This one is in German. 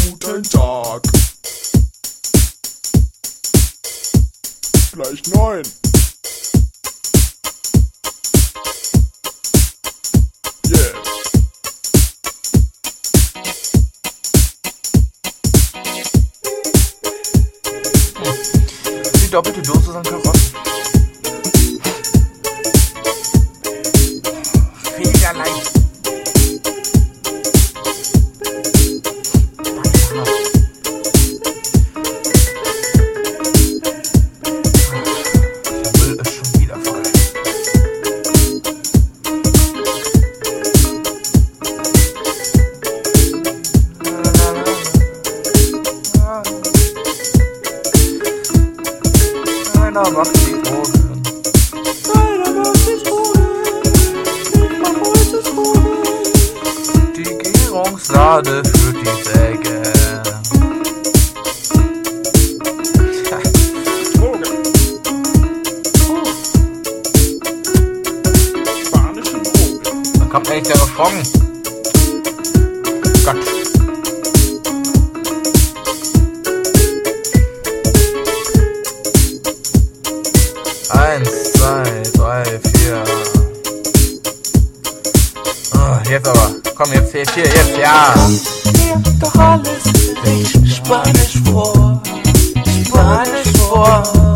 guten Tag. Gleich 9. Yeah. Die doppelte Dosis an Karotten. Federleicht. 'Einer macht die Drogen. Einer macht die Drogen. Man muss es holen. Die Gärungslade führt die Säge. Drogen. Spanische Drogen. Wann kommt eigentlich der Refrain? Gott. Eins, zwei, drei, vier. Oh, jetzt aber. Komm, jetzt, jetzt, ja. Mir doch alles sich Spanisch vor. Spanisch vor.